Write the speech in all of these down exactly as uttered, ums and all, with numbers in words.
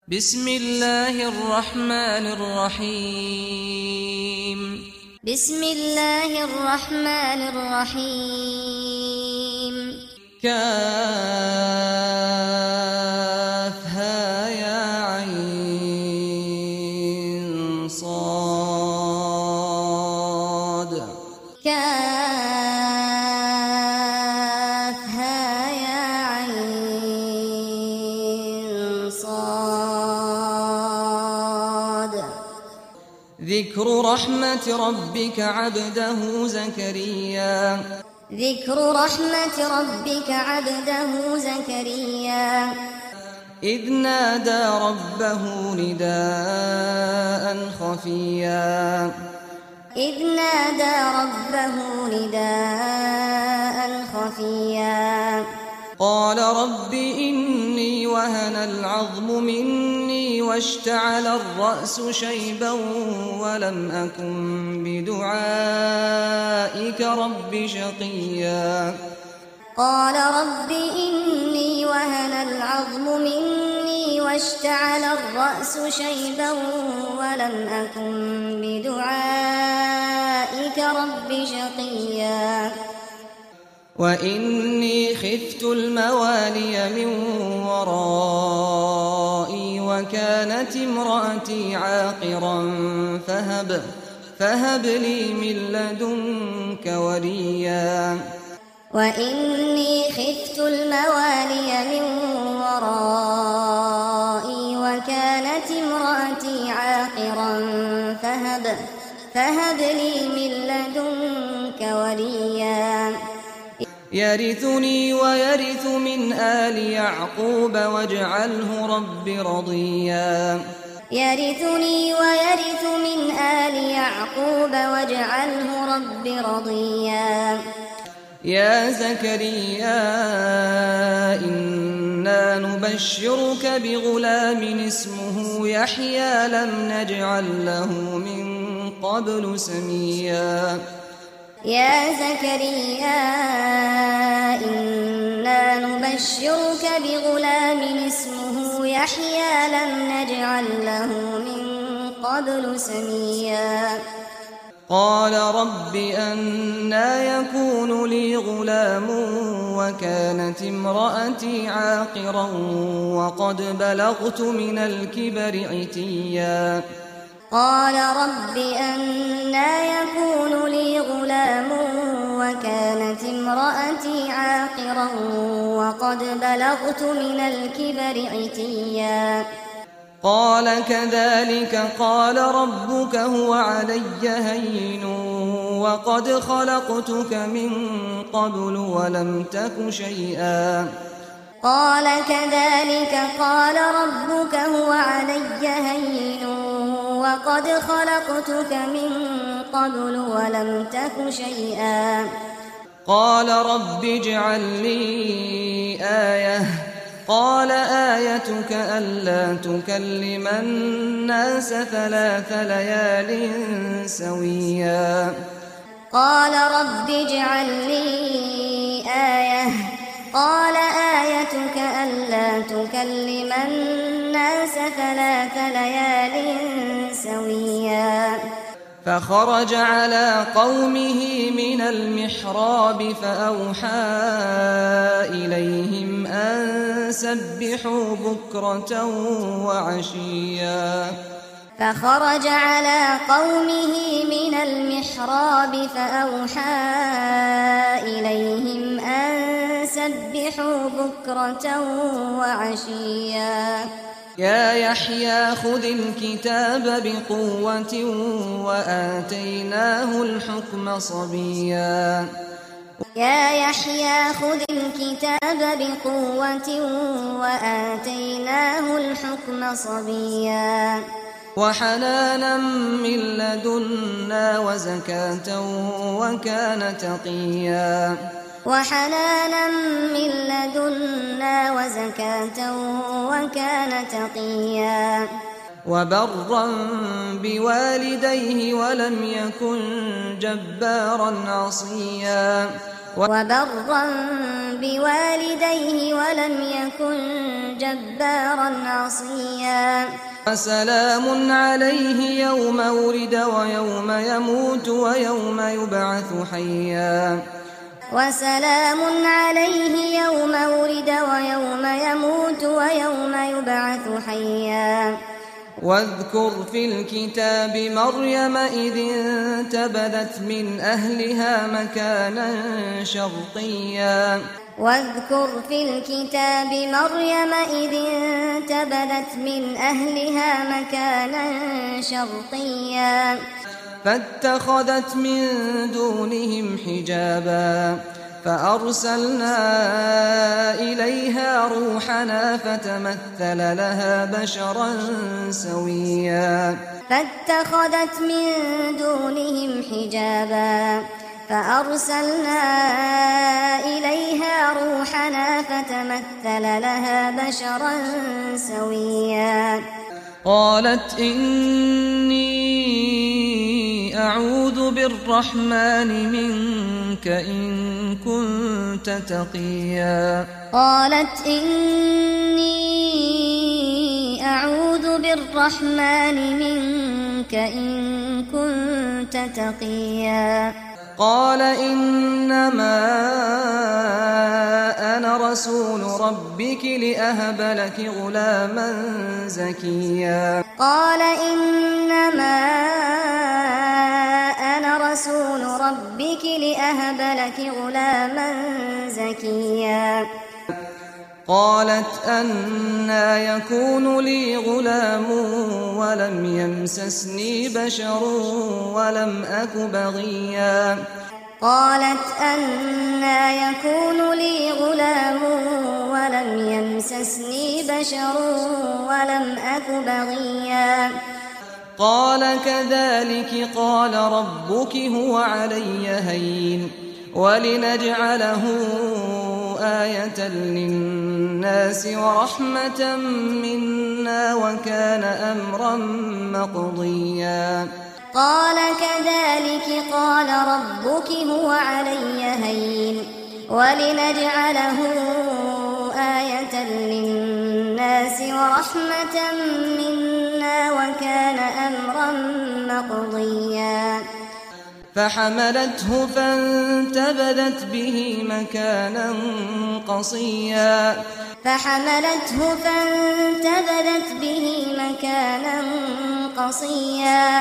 بسم الله الرحمن الرحيم بسم الله الرحمن الرحيم كافها يا عين صاد كافها يا عين صاد ذكر رحمة ربك عبده زكريا ذكر رحمة ربك عبده زكريا إذ نادى ربه نداء خفيا إذ نادى ربه نداء خفيا قال رب إني وهن العظم مني واشتعل الرأس شيبا ولم أكن بدعائك رب شقيا قال رب إني وهن العظم مني واشتعل الرأس شيبا ولم أكن بدعائك رب شقيا وإني خفت الموالي من ورائي وكانت امرأتي عاقرا فهب فهب لي من لدنك وليا وإني خفت الموالي من ورائي وكانت امرأتي عاقرا فهب فهب لي من لدنك وليا يرثني ويرث من آل يعقوب واجعله رب رضيا يرثني ويرث من آل يعقوب واجعله رب رضيا يا زكريا إنا نبشرك بغلام اسمه يحيى لم نجعل له من قبل سميا يا زكريا إنا نبشرك بغلام اسمه يحيى لم نجعل له من قبل سميا قال رب أنى يكون لي غلام وكانت امرأتي عاقرا وقد بلغت من الكبر عتيا قال رب أنى يكون لي غلام وكانت امرأتي عاقرا وقد بلغت من الكبر عتيا قال كذلك قال ربك هو علي هين وقد خلقتك من قبل ولم تك شيئا قال كذلك قال ربك هو علي هين وقد خلقتك من قبل ولم تك شيئا قال رب اجعل لي آية قال آيتك ألا تكلم الناس ثلاث ليال سويا قال رب اجعل لي آية قال آيتك ألا تكلم الناس ثلاث ليال سويا فخرج على قومه من المحراب فأوحى إليهم أن سبحوا بكرة وعشيا فخرج على قومه من المحراب فأوحى إليهم أن سبحوا بكرة وعشيا يا يحيى خذ الكتاب بقوة وآتيناه الحكم صبيا يا يحيى خذ الكتاب بقوة وآتيناه الحكم صبيا وحنانا من لدنا وزكاة وكان تقيا وحنانا من لدنا وزكاة وكان تقيا وبرا بوالديه ولم يكن جبارا عصيا وبرا بوالديه ولم يكن جبارا عصيا وسلام عليه يوم ولد ويوم يموت ويوم يبعث حيا وسلام عليه يوم ولد ويوم يموت ويوم يبعث حيا واذكر في الكتاب مريم إذ انتبذت من أهلها مكانا شرقيا واذكر في الكتاب مريم إذ انتبذت من أهلها مكانا شرقيا فاتخذت من دونهم حجابا فأرسلنا إليها روحنا فتمثل لها بشرا سويا فاتخذت من دونهم حجابا فأرسلنا إليها روحنا فتمثل لها بشرا سويا قالت إني أعوذ بالرحمن منك إن كنت تقيا قالت إني أعوذ بالرحمن منك إن كنت تقيا قال إنما أنا رسول ربك لأهب لك غلاما زكيا قال إنما أنا رسول ربك لأهب لك غلاما زكيا قالت أنى يكون لي غلام ولم يمسسني بشر ولم أك بغيا قالت أنى يكون لي غلام ولم يمسسني بشر ولم أك بغيا قال كذلك قال ربك هو علي هين ولنجعله آية للناس ورحمة منا وكان أمرا مقضيا قال كذلك قال ربك هو علي هين ولنجعله آية للناس ورحمة منا وكان أمرا مقضيا فحملته فانتبذت به مكانا قصيا فحملته فانتبذت به مكانا قصيا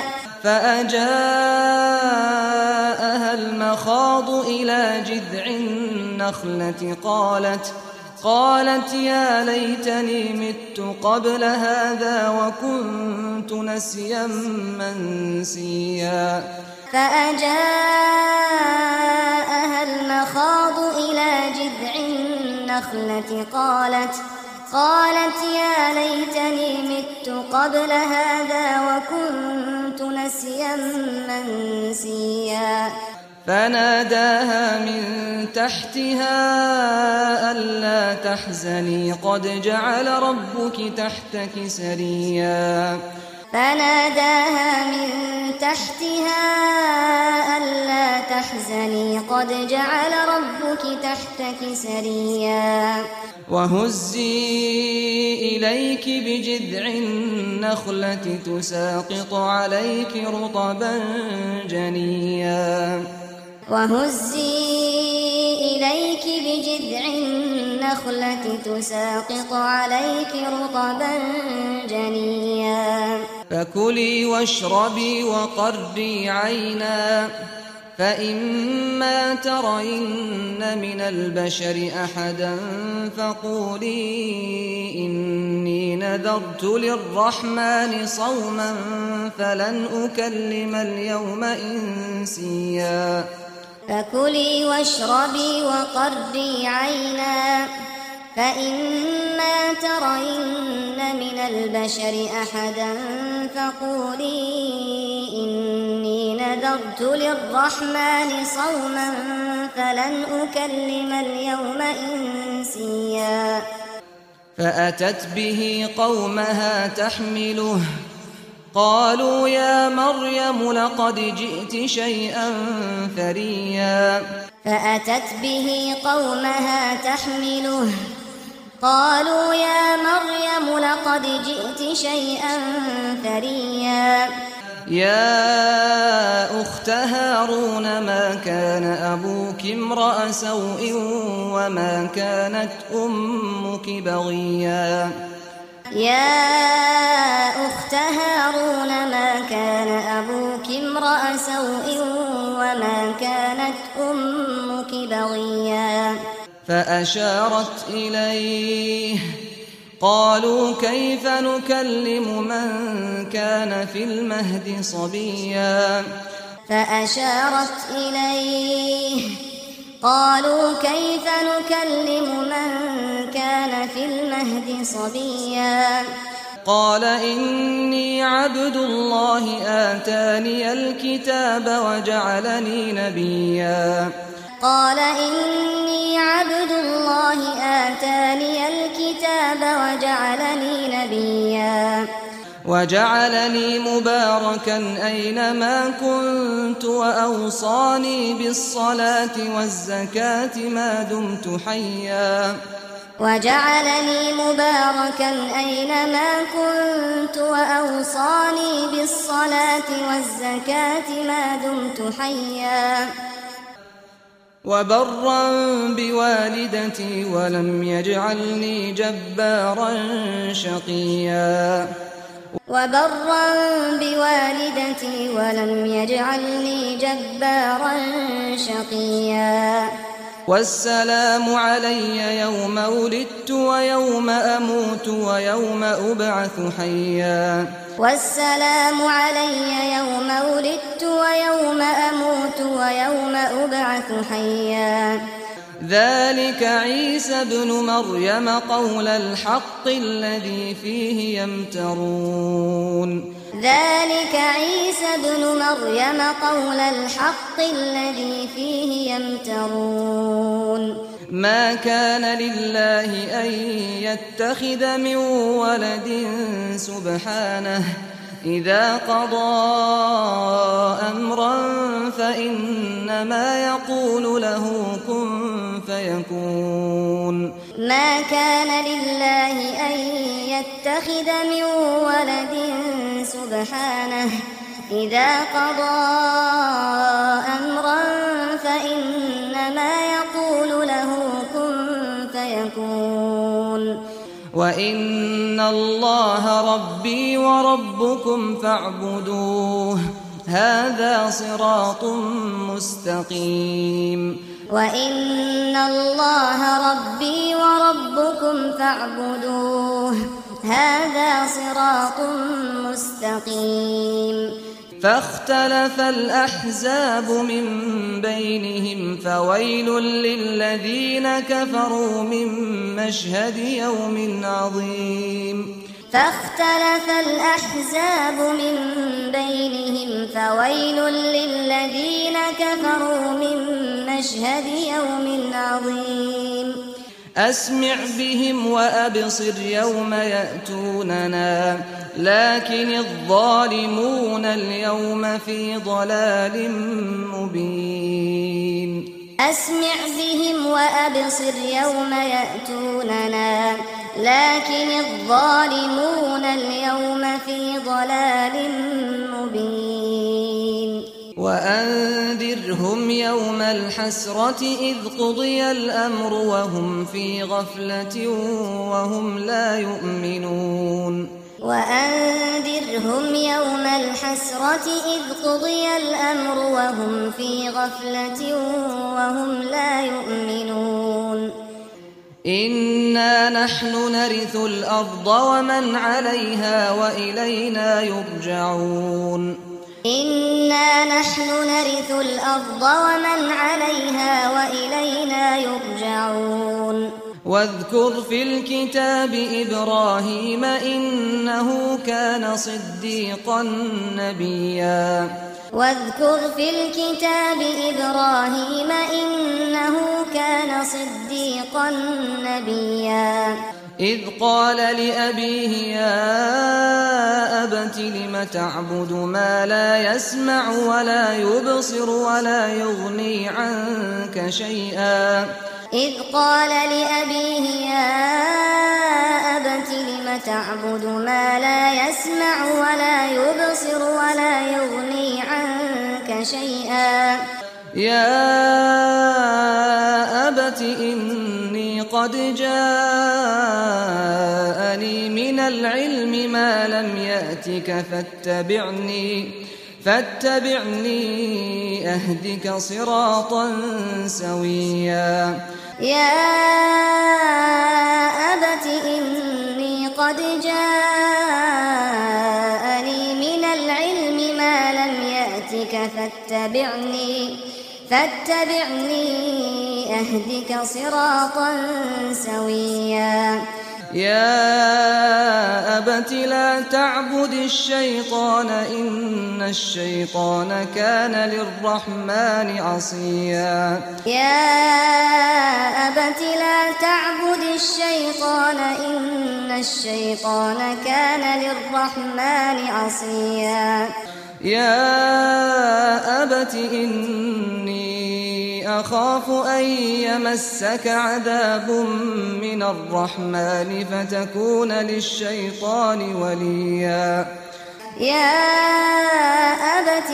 فأجاءها المخاض إلى جذع النخلة قالت قالت يا ليتني مت قبل هذا وكنت نسيا منسيا فأجاءها المخاض إلى جذع النخلة قالت قالت يا ليتني مت قبل هذا وكنت نسيا منسيا فناداها من تحتها ألا تحزني قد جعل ربك تحتك سريا فناداها من تحتها ألا تحزني قد جعل ربك تحتك سريا وهزي إليك بجذع النخلة تساقط عليك رطبا جنيا وهزي إليك بجذع النخلة تساقط عليك رطبا جنيا فكلي واشربي وقري عينا فإما ترين من البشر أحدا فقولي إني نذرت للرحمن صوما فلن أكلم اليوم إنسيا فكلي واشربي وقري عينا فإما ترين من البشر أحدا فقولي إني نذرت للرحمن صوما فلن أكلم اليوم إنسيا فأتت به قومها تحمله قالوا يا مريم لقد جئت شيئا فريا فأتت به قومها تحمله قالوا يا مريم لقد جئت شيئا فريا يا أخت هارون ما كان أبوك امرأ سوء وما كانت أمك بغيا يا أخت هارون ما كان أبوك امرأ سوء وما كانت أمك بغيا فأشارت إليه قالوا كيف نكلم من كان في المهد صبيا فأشارت إليه قالوا كيف نكلم من كان في المهد صبيا قال إني عبد الله آتاني الكتاب وجعلني نبيا قال إني عبد الله آتاني الكتاب وجعلني نبيا وجعلني مباركا أينما كنت وأوصاني بالصلاة والزكاة ما دمت حيا وجعلني مباركا أينما كنت وأوصاني بالصلاة والزكاة ما دمت حيا وبرا بوالدتي ولم يجعلني جبارا شقيا وبرا بوالدتي ولم يجعلني جبارا شقيا والسلام علي يوم ولدت ويوم أموت ويوم أبعث حيا والسلام علي يوم ولدت ويوم أموت ويوم أبعث حيا ذلك عيسى ابن مريم قول الحق الذي فيه يمترون ذلك عيسى ابن مريم قول الحق الذي فيه يمترون ما كان لله أن يتخذ من ولد سبحانه إذا قضى أمرا فإنما يقول له كن فيكون ما كان لله أن يتخذ من ولد سبحانه إذا قضى أمرا فإنما يقول له كن فيكون وإن الله ربي وربكم فاعبدوه هذا صراط مستقيم وإن الله ربي وربكم فاعبدوه هذا صراط مستقيم فاختلف الأحزاب من بينهم فويل للذين كفروا من مشهد يوم عظيم فاختلف الأحزاب من بينهم فويل للذين كفروا من مشهد يوم عظيم أسمع بهم وأبصر يوم يأتوننا لكن الظالمون اليوم في ضلال مبين أسمع بهم وأبصر يوم يأتوننا لكن الظالمون اليوم في ضلال مبين وأنذرهم يوم الحسرة إذ قضي الأمر وهم في غفلة وهم لا يؤمنون وأنذرهم يوم الحسرة إذ قضي الأمر وهم في غفلة وهم لا يؤمنون إنا نحن نرث الأرض ومن عليها وإلينا يرجعون إنا نحن نرث الأرض ومن عليها وإلينا يرجعون واذكر في الكتاب إبراهيم إنه كان صديقا نبيا واذكر في الكتاب إبراهيم إنه كان صديقا نبيا إذ قال لأبيه يا أبت أبت لم تعبد ما لا يسمع ولا يبصر ولا يغني عنك شيئا إذ قال لأبيه يا أبت لم تعبد ما لا يسمع ولا يبصر ولا يغني عنك شيئا يا أبت إني قد جاءني من العلم ما لم يأتك فاتبعني فاتبعني أهدك صراطا سويا يا أبت إني قد جاءني من العلم ما لم يأتك فاتبعني فاتبعني أهدك صراطا سويا يا أبت لا تعبد الشيطان إن الشيطان كان للرحمن عصيا يا أبت لا تعبد الشيطان إن الشيطان كان للرحمن عصيا يا أبت إني أخاف أن يمسك عذاب من الرحمن فتكون للشيطان وليا يا أبت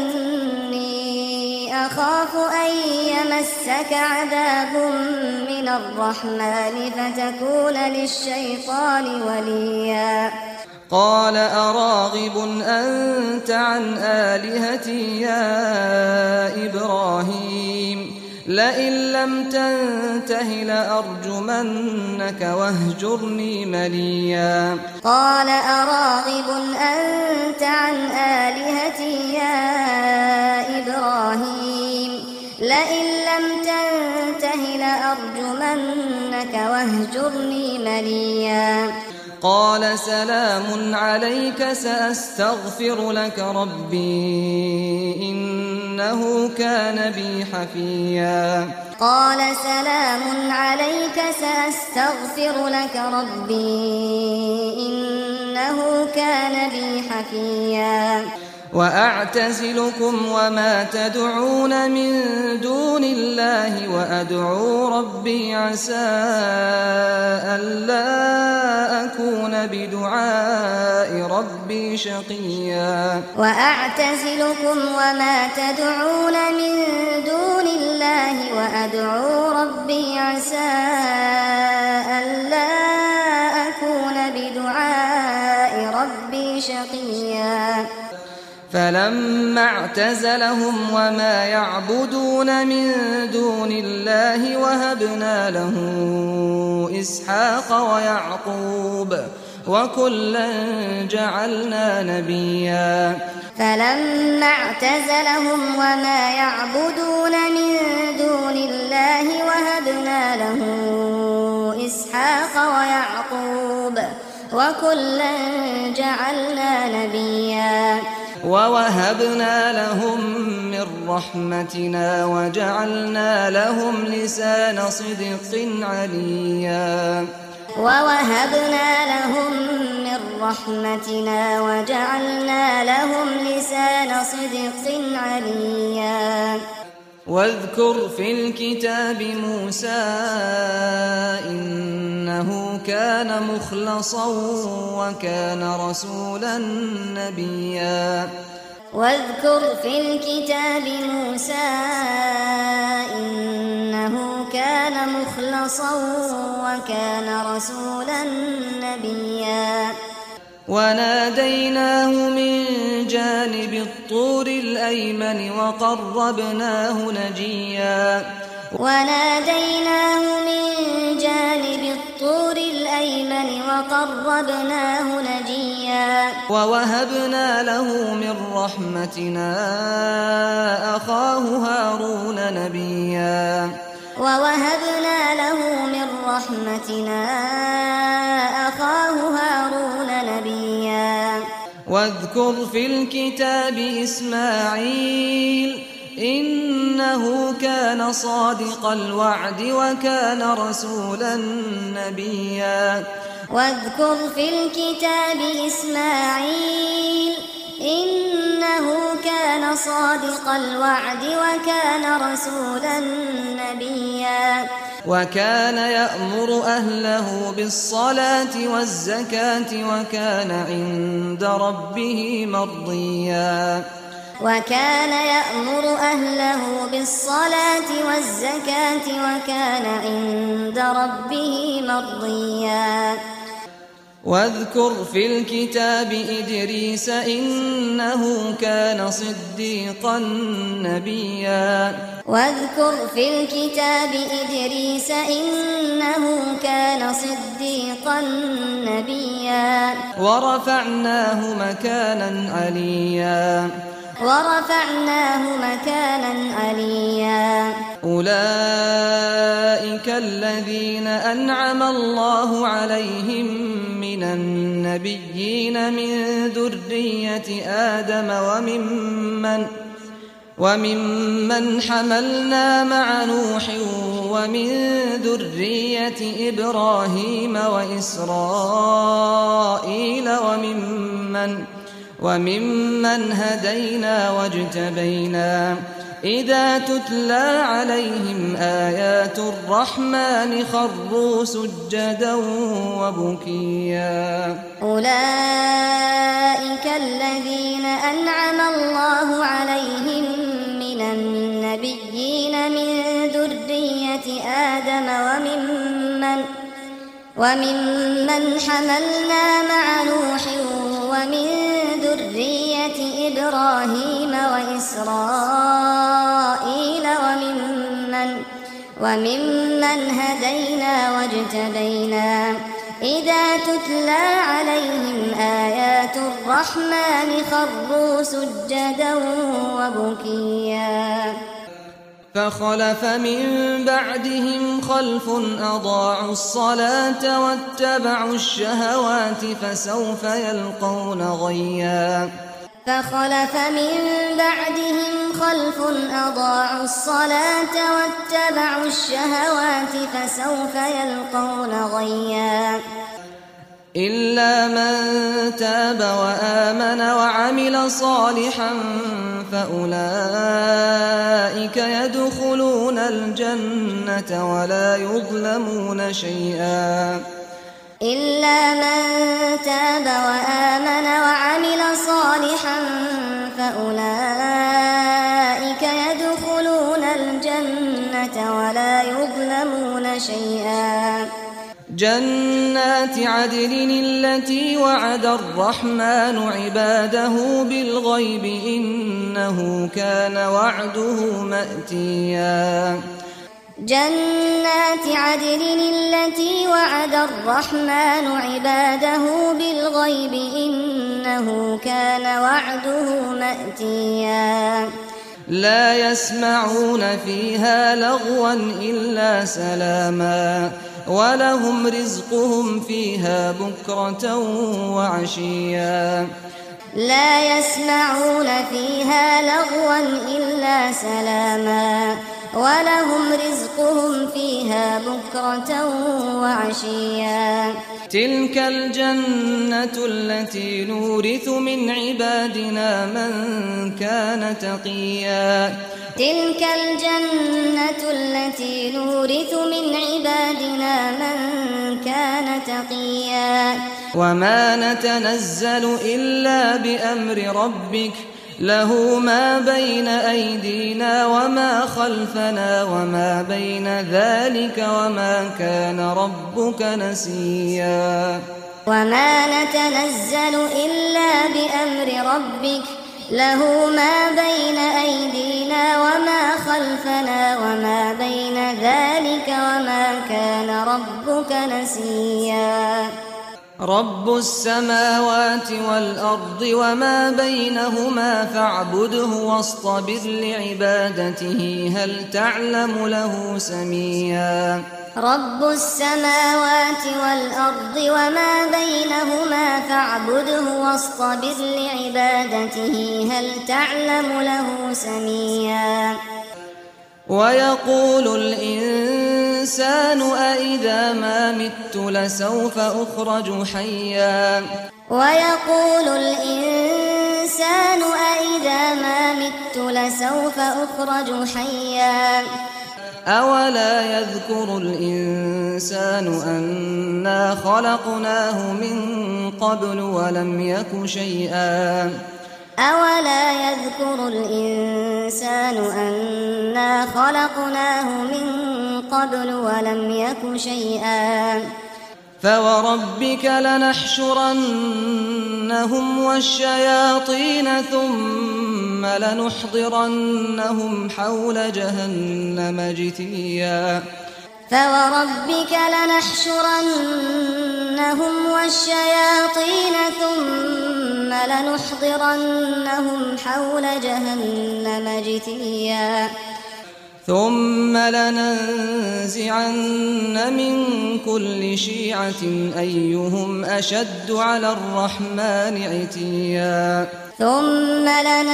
إني أخاف أن يمسك عذاب من الرحمن فتكون للشيطان وليا قال أراغب أنت عن آلهتي يا إبراهيم لئن لم تنته لأرجمنك واهجرني مليا قال أراغب أنت عن آلهتي يا إبراهيم لئن لم تنته لأرجمنك واهجرني مليا قال سلام عليك سأستغفر لك ربي إنه كان بي حفيا قال سلام عليك سأستغفر لك ربي إنه كان بي حفيا وأعتزلكم وما تدعون من دون الله وأدعو ربي عسى ألا أكون بدعاء ربي شقيا وأعتزلكم وما تدعون من دون الله وأدعو ربي عسى ألا أكون بدعاء ربي شقيا فلما اعتزلهم وما يعبدون من دون الله وهبنا له إسحاق ويعقوب وكلا جعلنا نبيا فلما اعتزلهم وما يعبدون من دون الله وهبنا له إسحاق ويعقوب وكلا جعلنا نبيا ووهبنا لهم من رحمتنا وجعلنا لهم لسان صدق عليا ووهبنا لهم من رحمتنا وجعلنا لهم لسان صدق عليا واذكر في الكتاب موسى إنه كان مخلصا وكان رسولا نبيا واذكر في الكتاب موسى إنه كان مخلصا وكان رسولا نبيا وناديناه من جانب الطور الأيمن وقربناه نجيا وناديناه من جانب الطور الأيمن وقربناه نجيا ووهبنا له من رحمتنا أخاه هارون نبيا ووهبنا له من رحمتنا أخاه هارون نبيا واذكر في الكتاب إسماعيل إنه كان صادق الوعد وكان رسولا نبيا واذكر في الكتاب إسماعيل صادق الوعد وكان رسولا نبيا وكان يأمر أهله بالصلاة والزكاة وكان عند ربه مرضيا وكان يأمر أهله بالصلاة والزكاة وكان عند ربه مرضيا واذكر في الكتاب إدريس إنه كان صديقا نبيا واذكر في الكتاب إدريس إنه كان صديقا نبيا ورفعناه مكانا عليا ورفعناه مكانا عليا أولئك الذين أنعم الله عليهم من النبيين من ذرية آدم وممن وممن حملنا مع نوح ومن ذرية إبراهيم وإسرائيل وممن وممن هدينا واجتبينا إذا تتلى عليهم آيات الرحمن خروا سجدا وبكيا أولئك الذين أنعم الله عليهم من النبيين من ذرية آدم وممن وممن حملنا مع نوح ومن ذرية إبراهيم وإسرائيل وممن وممن هدينا واجتبينا إذا تتلى عليهم آيات الرحمن خروا سجدا وبكيا فخلف من بعدهم خلف أضاعوا الصلاة واتبعوا الشهوات فسوف يلقون غيا فخلف من بعدهم خلف أضاعوا الصلاة واتبعوا الشهوات فسوف يلقون غيا إلا من تاب وآمن وعمل صالحا فأولئك يدخلون الجنة ولا يظلمون شيئا إلا من تاب وآمن وعمل صالحا فأولئك يدخلون الجنة ولا يظلمون شيئا جنات عدن التي وعد الرحمن عباده بالغيب إنه كان وعده مأتيا جنات عدن التي وعد الرحمن عباده بالغيب إنه كان وعده مأتيا لا يسمعون فيها لغوا إلا سلاما ولهم رزقهم فيها بكرة وعشيا لا يسمعون فيها لغوا إلا سلاما ولهم رزقهم فيها بكرة وعشيا تلك الجنة التي نورث من عبادنا من كان تقيا تلك الجنة التي نورث من عبادنا من كان تقيا وما نتنزل إلا بأمر ربك له ما بين أيدينا وما خلفنا وما بين ذلك وما كان ربك نسيا وما نتنزل إلا بأمر ربك له ما بين أيدينا وما خلفنا وما بين ذلك وما كان ربك نسيا رب السماوات والأرض وما بينهما فاعبده واصطبر لعبادته هل تعلم له سميا رب السماوات والأرض وما بينهما فاعبده واصطبر لعبادته هل تعلم له سميا ويقول الإنسان أإذا ما مت لسوف أخرج حيا ويقول الإنسان أإذا ما مت فسوف أخرج حيا أولا يذكر الإنسان أنا خلقناه من قبل ولم يك شيئا أولا يذكر الإنسان أنا خلقناه من قبل ولم يك شيئا فوربك لنحشرنهم والشياطين ثم لنحضرنهم حول جهنم جثيا فوربك لنحشرنهم والشياطين ثم لنحضرنهم حول جهنم جثيا ثم لننزعن من كل شيعة أيهم أشد على الرحمن عتيا ثم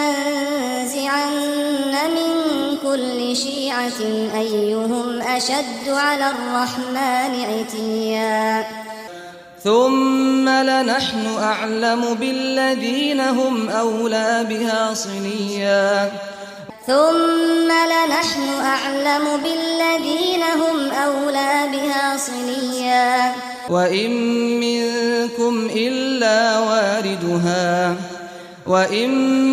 لننزعن من كل شيعة أيهم أشد على الرحمن عتيا ثم لنحن أعلم بالذين هم أولى بها صليا ثم لنحن أعلم بالذين هم أولى بها صليا وإن منكم إلا واردها وإن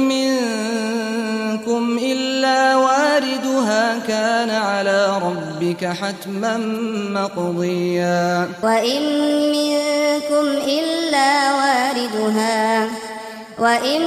منكم إلا واردها كان على ربك حتما مقضيا وإن منكم إلا واردها وإن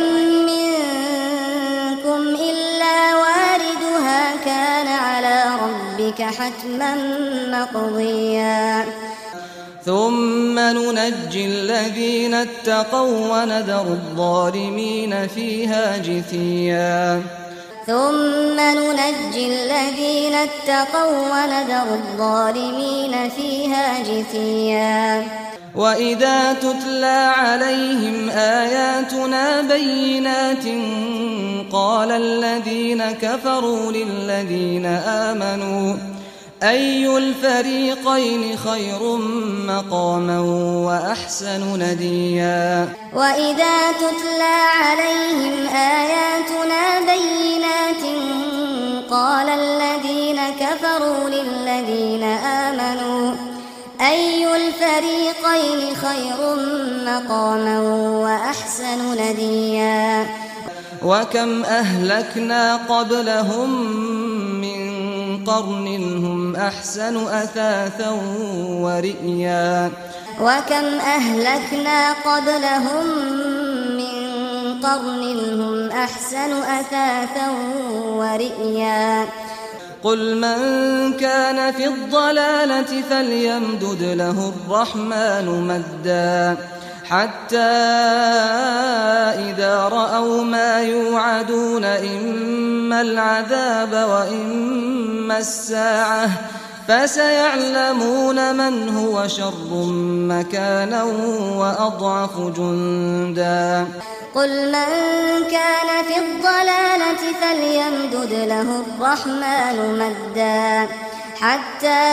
منكم إلا واردها كان على ربك حتما مقضيا ثم ننجي الذين اتقوا وندر الظالمين فيها جثيا ثم ننجي الذين اتقوا وندر الظالمين فيها جثيا وإذا تتلى عليهم آياتنا بينات قال الذين كفروا للذين آمنوا أي الفريقين خير مقاما وأحسن نديا وإذا تتلى عليهم آياتنا بينات قال الذين كفروا للذين آمنوا أي الفريقين خير مقاما وأحسن نديا وكم أهلكنا قبلهم من قرن هم أحسن أثاثا ورئيا وكم أهلكنا قبلهم من قرن هم أحسن أثاثا ورئيا قل من كان في الضلالة فليمدد له الرحمن مدا حتى إذا رأوا ما يوعدون إما العذاب وإما الساعة فسيعلمون من هو شر مكانا وأضعف جندا قل من كان في الضلالة فليمدد له الرحمن مدا حتى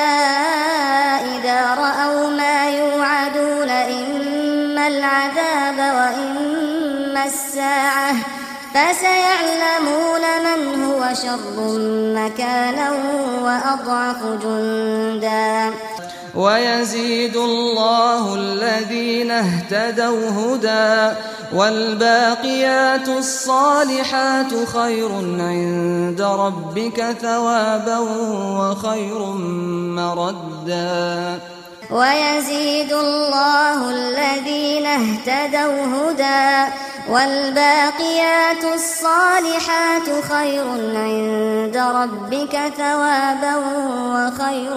إذا رأوا ما يوعدون إما العذاب وإما الساعة فسيعلمون من هو شر مكانا وأضعف جندا ويزيد الله الذين اهتدوا هدى والباقيات الصالحات خير عند ربك ثوابا وخير مردا ويزيد الله الذين اهتدوا هدى والباقيات الصالحات خير عند ربك ثوابا وخير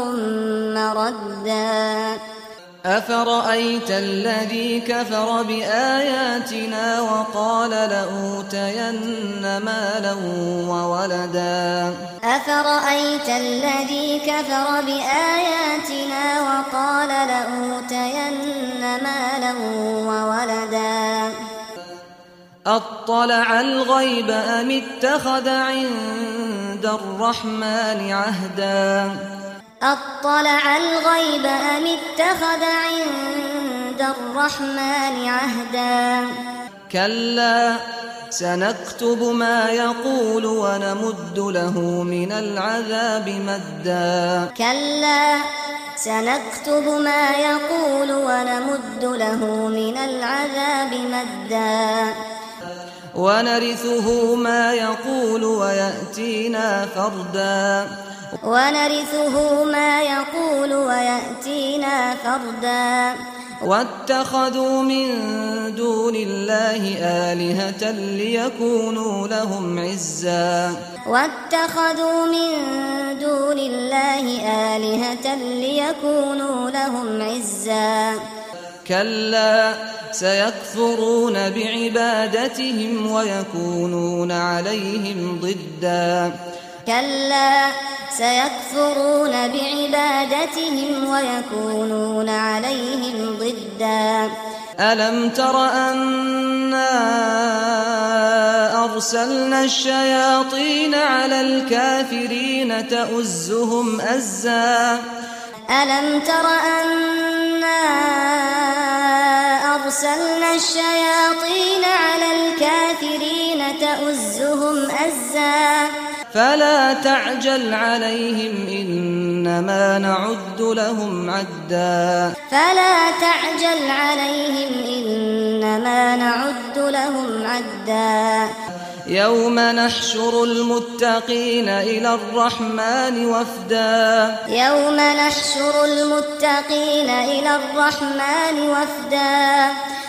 مردا أفرأيت الذي كفر بآياتنا وقال لأوتين مالا وولدا أفرأيت الذي كفر بآياتنا وقال لأوتين مالا وولدا أطلع الغيب أم اتخذ عند الرحمن عهدا أطلع الغيب أم اتخذ عند الرحمن عهدا كلا سنكتب ما يقول ونمد له من العذاب مدا كلا سنكتب ما يقول ونمد له من العذاب مدا ونرثه ما يقول ويأتينا فردا ونرثه ما يقول ويأتينا فردا واتخذوا من دون الله آلهة ليكونوا لهم عزا واتخذوا من دون الله آلهة ليكونوا لهم عزا كلا سيكفرون بعبادتهم ويكونون عليهم ضدا كلا سيكفرون بعبادتهم ويكونون عليهم ضدا ألم تر أنا أرسلنا الشياطين على الكافرين تؤزهم أزا ألم تر أنا أرسلنا الشياطين على الكافرين تؤزهم أزا فلا تعجل عليهم إنما نعد لهم عدا فلا تعجل عليهم إنما نعد لهم عدا يوم نحشر المتقين إلى الرحمن وفدا يوم نحشر المتقين إلى الرحمن وفدا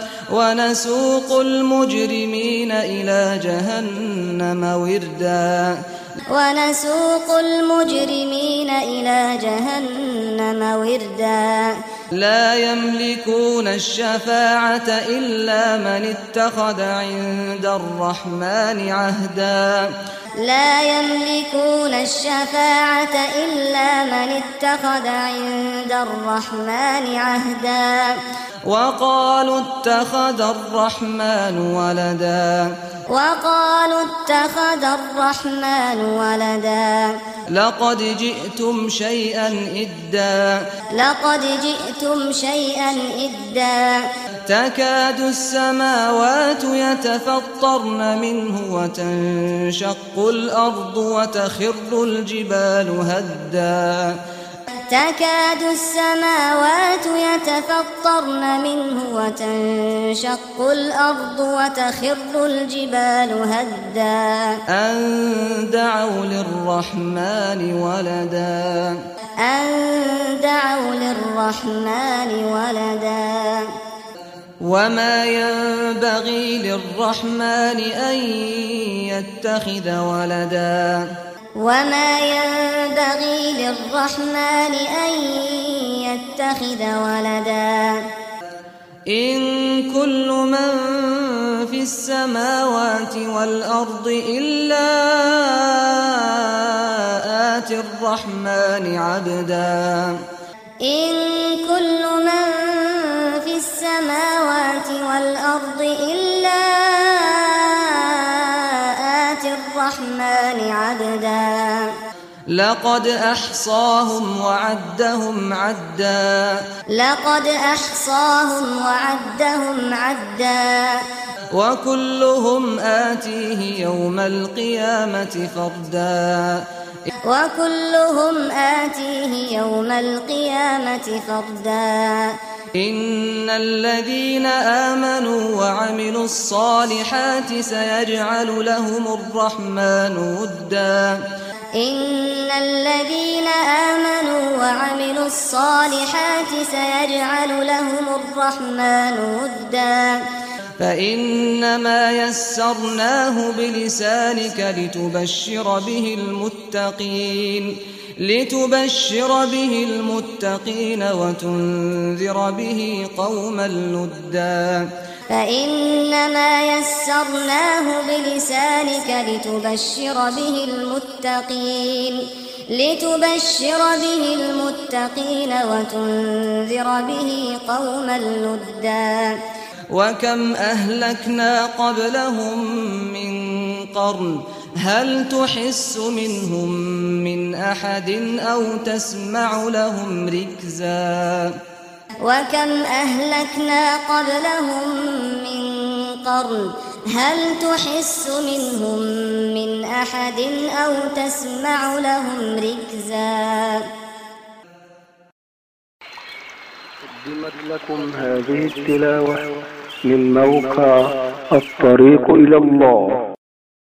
ونسوق المجرمين إلى جهنم وردا ونسوق المجرمين إلى جهنم وردا لا يملكون الشفاعة إلا من اتخذ عند الرحمن عهدا لا يملكون الشفاعة إلا من اتخذ عند الرحمن عهدا وقالوا اتخذ الرحمن ولدا وقالوا اتخذ الرحمن ولدا لقد جئتم شيئا إدا لقد جئتم شيئا إدا تكاد السماوات يتفطرن منه وتنشق الأرض وتخر الجبال هدا تكاد السماوات يتفطرن منه وتنشق الأرض وتخر الجبال هدا أن دعوا للرحمن ولدا أن دعوا للرحمن ولدا وما ينبغي للرحمن أن يتخذ ولدا وما ينبغي للرحمن أن يتخذ ولدا إن كل من في السماوات والأرض إلا آتي الرحمن عبدا إن كل من في السماوات والأرض إلا آتي الرحمن عبدا لقد أحصاهم وعدهم عدا لقد أحصاهم وعدهم عدا وكلهم آتيه يوم القيامة فردا وكلهم آتيه يوم القيامة فردا إن الذين آمنوا وعملوا الصالحات سيجعل لهم الرحمن ودا إن الذين آمنوا وعملوا الصالحات سيجعل لهم الرحمن ودا فإنما يسرناه بلسانك لتبشر به المتقين لتبشر به المتقين وتنذر به قوما لدا فإنما يسرناه بلسانك لتبشر به المتقين لتبشر به المتقين وتنذر به قوما لدا وكم أهلكنا قبلهم من قرن هل تحس منهم من أحد أو تسمع لهم ركزا وكم أهلكنا قبلهم من قرن هل تحس منهم من أحد أو تسمع لهم ركزا قدمت لكم هذه التلاوة من موقع الطريق إلى الله.